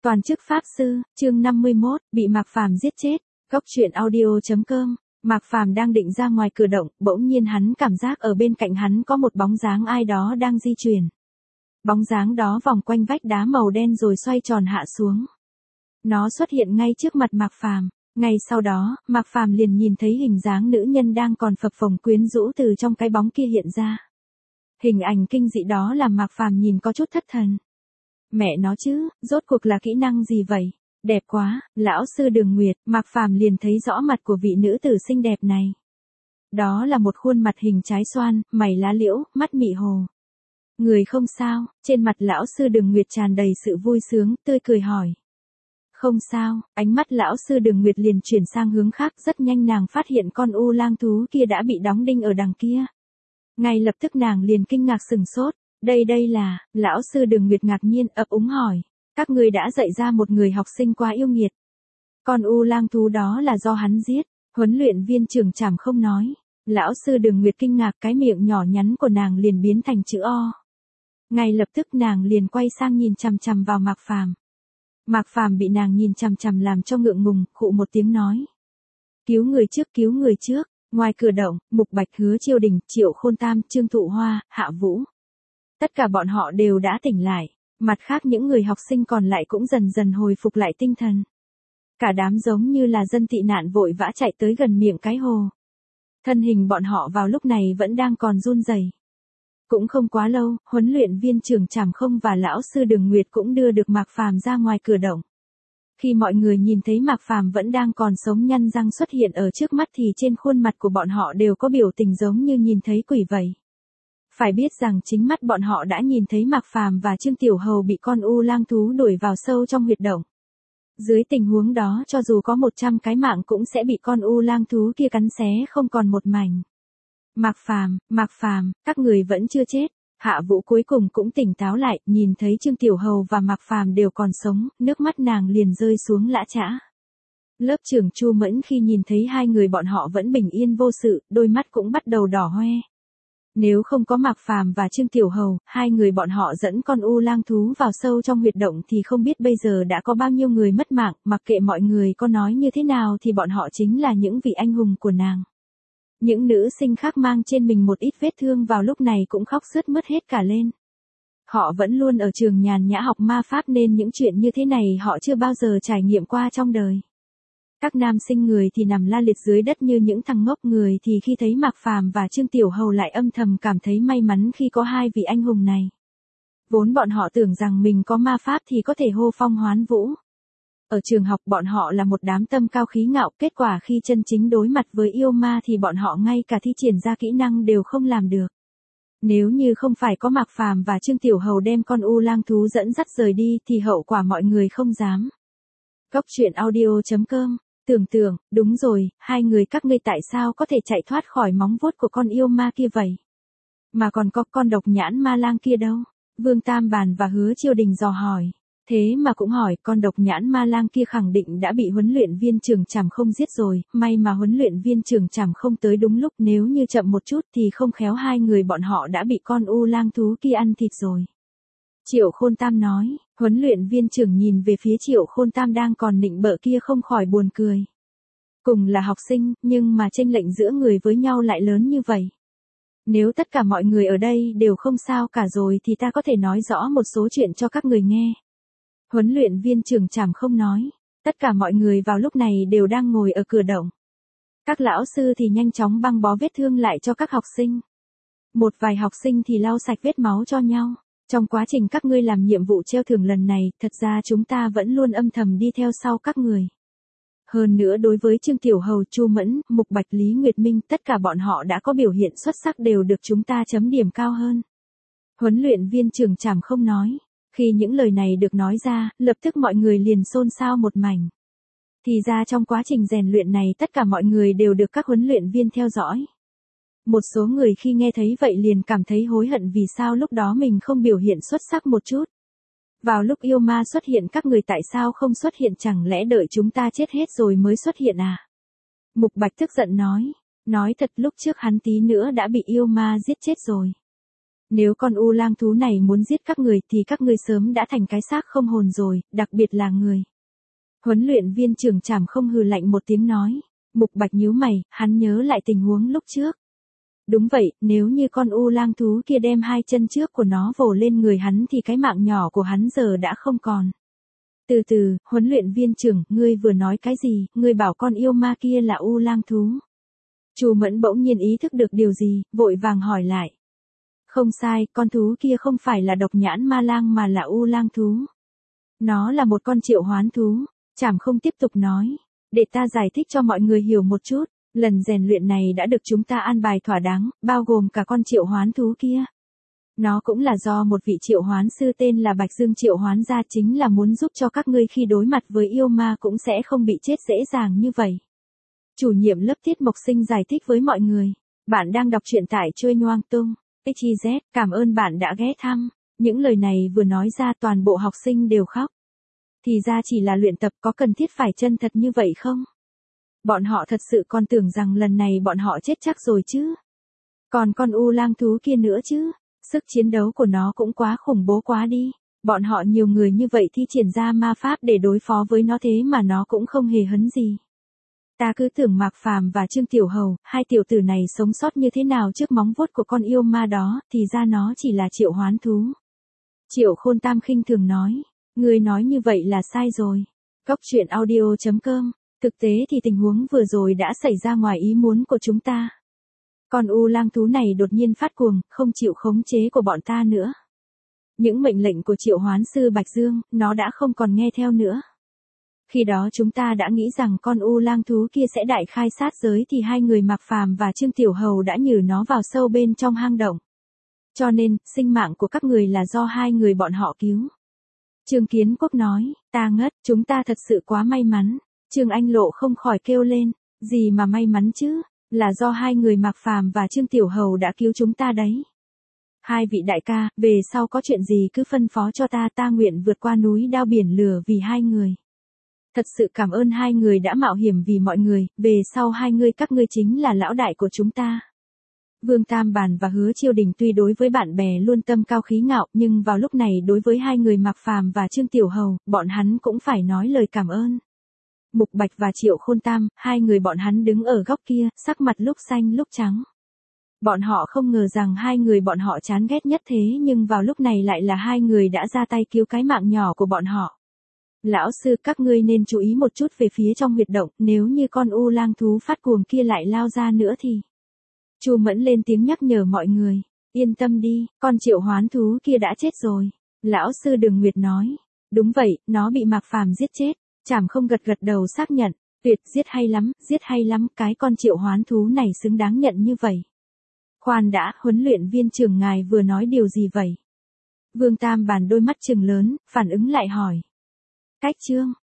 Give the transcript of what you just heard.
Toàn chức Pháp Sư, chương 51, bị Mạc Phàm giết chết. Góc truyện audio.com. Mạc Phàm đang định ra ngoài cửa động, bỗng nhiên hắn cảm giác ở bên cạnh hắn có một bóng dáng ai đó đang di chuyển. Bóng dáng đó vòng quanh vách đá màu đen rồi xoay tròn hạ xuống. Nó xuất hiện ngay trước mặt Mạc Phàm. Ngay sau đó, Mạc Phàm liền nhìn thấy hình dáng nữ nhân đang còn phập phồng quyến rũ từ trong cái bóng kia hiện ra. Hình ảnh kinh dị đó làm Mạc Phàm nhìn có chút thất thần. Mẹ nó chứ, rốt cuộc là kỹ năng gì vậy? Đẹp quá, lão sư Đường Nguyệt. Mạc Phàm liền thấy rõ mặt của vị nữ tử xinh đẹp này. Đó là một khuôn mặt hình trái xoan, mày lá liễu, mắt mị hồ. Người không sao, trên mặt lão sư Đường Nguyệt tràn đầy sự vui sướng, tươi cười hỏi. Không sao, ánh mắt lão sư Đường Nguyệt liền chuyển sang hướng khác, rất nhanh nàng phát hiện con u lang thú kia đã bị đóng đinh ở đằng kia. Ngay lập tức nàng liền kinh ngạc sừng sốt. Đây là, lão sư Đường Nguyệt ngạc nhiên ấp úng hỏi. Các ngươi đã dạy ra một người học sinh quá yêu nghiệt. Con u lang thú đó là do hắn giết. Huấn luyện viên Trường Trảm không nói. Lão sư Đường Nguyệt kinh ngạc, cái miệng nhỏ nhắn của nàng liền biến thành chữ O. Ngay lập tức nàng liền quay sang nhìn chằm chằm vào Mạc Phàm. Mạc Phàm bị nàng nhìn chằm chằm làm cho ngượng ngùng, khụ một tiếng nói. Cứu người trước, cứu người trước. Ngoài cửa động, Mục Bạch, Hứa Chiêu Đình, Triệu Khôn Tam, Trương Thụ Hoa, Hạ Vũ. Tất cả bọn họ đều đã tỉnh lại. Mặt khác những người học sinh còn lại cũng dần dần hồi phục lại tinh thần. Cả đám giống như là dân tị nạn vội vã chạy tới gần miệng cái hồ. Thân hình bọn họ vào lúc này vẫn đang còn run rẩy. Cũng không quá lâu, huấn luyện viên Trường Trảm không và lão sư Đường Nguyệt cũng đưa được Mạc Phàm ra ngoài cửa động. Khi mọi người nhìn thấy Mạc Phàm vẫn đang còn sống nhăn răng xuất hiện ở trước mắt thì trên khuôn mặt của bọn họ đều có biểu tình giống như nhìn thấy quỷ vậy. Phải biết rằng chính mắt bọn họ đã nhìn thấy Mạc Phàm và Trương Tiểu Hầu bị con u lang thú đuổi vào sâu trong huyệt động. Dưới tình huống đó cho dù có 100 cái mạng cũng sẽ bị con u lang thú kia cắn xé không còn một mảnh. Mạc Phàm, các người vẫn chưa chết. Hạ Vũ cuối cùng cũng tỉnh táo lại, nhìn thấy Trương Tiểu Hầu và Mạc Phàm đều còn sống, nước mắt nàng liền rơi xuống lã chã. Lớp trưởng Chu Mẫn khi nhìn thấy hai người bọn họ vẫn bình yên vô sự, đôi mắt cũng bắt đầu đỏ hoe. Nếu không có Mạc Phàm và Trương Tiểu Hầu, hai người bọn họ dẫn con u lang thú vào sâu trong huyệt động thì không biết bây giờ đã có bao nhiêu người mất mạng, mặc kệ mọi người có nói như thế nào thì bọn họ chính là những vị anh hùng của nàng. Những nữ sinh khác mang trên mình một ít vết thương vào lúc này cũng khóc sướt mướt hết cả lên. Họ vẫn luôn ở trường nhàn nhã học ma pháp nên những chuyện như thế này họ chưa bao giờ trải nghiệm qua trong đời. Các nam sinh người thì nằm la liệt dưới đất như những thằng ngốc, người thì khi thấy Mạc Phàm và Trương Tiểu Hầu lại âm thầm cảm thấy may mắn khi có hai vị anh hùng này. Vốn bọn họ tưởng rằng mình có ma pháp thì có thể hô phong hoán vũ. Ở trường học bọn họ là một đám tâm cao khí ngạo, kết quả khi chân chính đối mặt với yêu ma thì bọn họ ngay cả thi triển ra kỹ năng đều không làm được. Nếu như không phải có Mạc Phàm và Trương Tiểu Hầu đem con u lang thú dẫn dắt rời đi thì hậu quả mọi người không dám. Góc truyện audio.com. Tưởng, đúng rồi, hai người các ngươi tại sao có thể chạy thoát khỏi móng vuốt của con yêu ma kia vậy? Mà còn có con độc nhãn ma lang kia đâu? Vương Tam Bàn và Hứa Chiêu Đình dò hỏi. Thế mà cũng hỏi, con độc nhãn ma lang kia khẳng định đã bị huấn luyện viên Trường Trảm không giết rồi, may mà huấn luyện viên Trường Trảm không tới đúng lúc, nếu như chậm một chút thì không khéo hai người bọn họ đã bị con u lang thú kia ăn thịt rồi. Triệu Khôn Tam nói. Huấn luyện viên trưởng nhìn về phía Triệu Khôn Tam đang còn nịnh bợ kia không khỏi buồn cười. Cùng là học sinh, nhưng mà chênh lệch giữa người với nhau lại lớn như vậy. Nếu tất cả mọi người ở đây đều không sao cả rồi thì ta có thể nói rõ một số chuyện cho các người nghe. Huấn luyện viên Trường Trảm không nói. Tất cả mọi người vào lúc này đều đang ngồi ở cửa động. Các lão sư thì nhanh chóng băng bó vết thương lại cho các học sinh. Một vài học sinh thì lau sạch vết máu cho nhau. Trong quá trình các ngươi làm nhiệm vụ treo thưởng lần này, thật ra chúng ta vẫn luôn âm thầm đi theo sau các người. Hơn nữa đối với Trương Tiểu Hầu, Chu Mẫn, Mục Bạch, Lý Nguyệt Minh, tất cả bọn họ đã có biểu hiện xuất sắc đều được chúng ta chấm điểm cao hơn. Huấn luyện viên Trường Trảm không nói. Khi những lời này được nói ra, lập tức mọi người liền xôn xao một mảnh. Thì ra trong quá trình rèn luyện này tất cả mọi người đều được các huấn luyện viên theo dõi. Một số người khi nghe thấy vậy liền cảm thấy hối hận vì sao lúc đó mình không biểu hiện xuất sắc một chút. Vào lúc yêu ma xuất hiện các người tại sao không xuất hiện, chẳng lẽ đợi chúng ta chết hết rồi mới xuất hiện à? Mục Bạch tức giận nói. Nói thật lúc trước hắn tí nữa đã bị yêu ma giết chết rồi. Nếu con u lang thú này muốn giết các người thì các ngươi sớm đã thành cái xác không hồn rồi, đặc biệt là người. Huấn luyện viên trưởng Trảm Không hừ lạnh một tiếng nói. Mục Bạch nhíu mày, hắn nhớ lại tình huống lúc trước. Đúng vậy, nếu như con u lang thú kia đem hai chân trước của nó vồ lên người hắn thì cái mạng nhỏ của hắn giờ đã không còn. Từ từ, huấn luyện viên trưởng, ngươi vừa nói cái gì, ngươi bảo con yêu ma kia là u lang thú. Chu Mẫn bỗng nhiên ý thức được điều gì, vội vàng hỏi lại. Không sai, con thú kia không phải là độc nhãn ma lang mà là u lang thú. Nó là một con triệu hoán thú. Trảm Không tiếp tục nói. Để ta giải thích cho mọi người hiểu một chút. Lần rèn luyện này đã được chúng ta an bài thỏa đáng, bao gồm cả con triệu hoán thú kia. Nó cũng là do một vị triệu hoán sư tên là Bạch Dương triệu hoán ra, chính là muốn giúp cho các ngươi khi đối mặt với yêu ma cũng sẽ không bị chết dễ dàng như vậy. Chủ nhiệm lớp Tiết Mộc Sinh giải thích với mọi người. Bạn đang đọc truyện tại Trôi Nhoang Tung. XYZ, cảm ơn bạn đã ghé thăm. Những lời này vừa nói ra toàn bộ học sinh đều khóc. Thì ra chỉ là luyện tập, có cần thiết phải chân thật như vậy không? Bọn họ thật sự còn tưởng rằng lần này bọn họ chết chắc rồi chứ. Còn con u lang thú kia nữa chứ. Sức chiến đấu của nó cũng quá khủng bố quá đi. Bọn họ nhiều người như vậy thi triển ra ma pháp để đối phó với nó, thế mà nó cũng không hề hấn gì. Ta cứ tưởng Mạc Phàm và Trương Tiểu Hầu, hai tiểu tử này sống sót như thế nào trước móng vuốt của con yêu ma đó, thì ra nó chỉ là triệu hoán thú. Triệu Khôn Tam khinh thường nói. Ngươi nói như vậy là sai rồi. Cóc truyện audio.com. Thực tế thì tình huống vừa rồi đã xảy ra ngoài ý muốn của chúng ta. Con u lang thú này đột nhiên phát cuồng, không chịu khống chế của bọn ta nữa. Những mệnh lệnh của triệu hoán sư Bạch Dương, nó đã không còn nghe theo nữa. Khi đó chúng ta đã nghĩ rằng con u lang thú kia sẽ đại khai sát giới thì hai người Mạc Phàm và Trương Tiểu Hầu đã nhử nó vào sâu bên trong hang động. Cho nên, sinh mạng của các người là do hai người bọn họ cứu. Trương Kiến Quốc nói, ta ngất, chúng ta thật sự quá may mắn. Trương Anh Lộ không khỏi kêu lên, gì mà may mắn chứ, là do hai người Mạc Phàm và Trương Tiểu Hầu đã cứu chúng ta đấy. Hai vị đại ca, về sau có chuyện gì cứ phân phó cho ta, ta nguyện vượt qua núi đao biển lửa vì hai người. Thật sự cảm ơn hai người đã mạo hiểm vì mọi người, về sau hai người các ngươi chính là lão đại của chúng ta. Vương Tam Bàn và Hứa Chiêu Đình tuy đối với bạn bè luôn tâm cao khí ngạo, nhưng vào lúc này đối với hai người Mạc Phàm và Trương Tiểu Hầu, bọn hắn cũng phải nói lời cảm ơn. Mục Bạch và Triệu Khôn Tam, hai người bọn hắn đứng ở góc kia, sắc mặt lúc xanh lúc trắng. Bọn họ không ngờ rằng hai người bọn họ chán ghét nhất thế nhưng vào lúc này lại là hai người đã ra tay cứu cái mạng nhỏ của bọn họ. Lão sư, các ngươi nên chú ý một chút về phía trong huyệt động, nếu như con u lang thú phát cuồng kia lại lao ra nữa thì... Chu Mẫn lên tiếng nhắc nhở mọi người. Yên tâm đi, con triệu hoán thú kia đã chết rồi. Lão sư Đường Nguyệt nói. Đúng vậy, nó bị Mạc Phàm giết chết. Trảm Không gật gật đầu xác nhận. Tuyệt, giết hay lắm, cái con triệu hoán thú này xứng đáng nhận như vậy. Khoan đã, huấn luyện viên trưởng ngài vừa nói điều gì vậy? Vương Tam Bàn đôi mắt trừng lớn, phản ứng lại hỏi. Cách chương,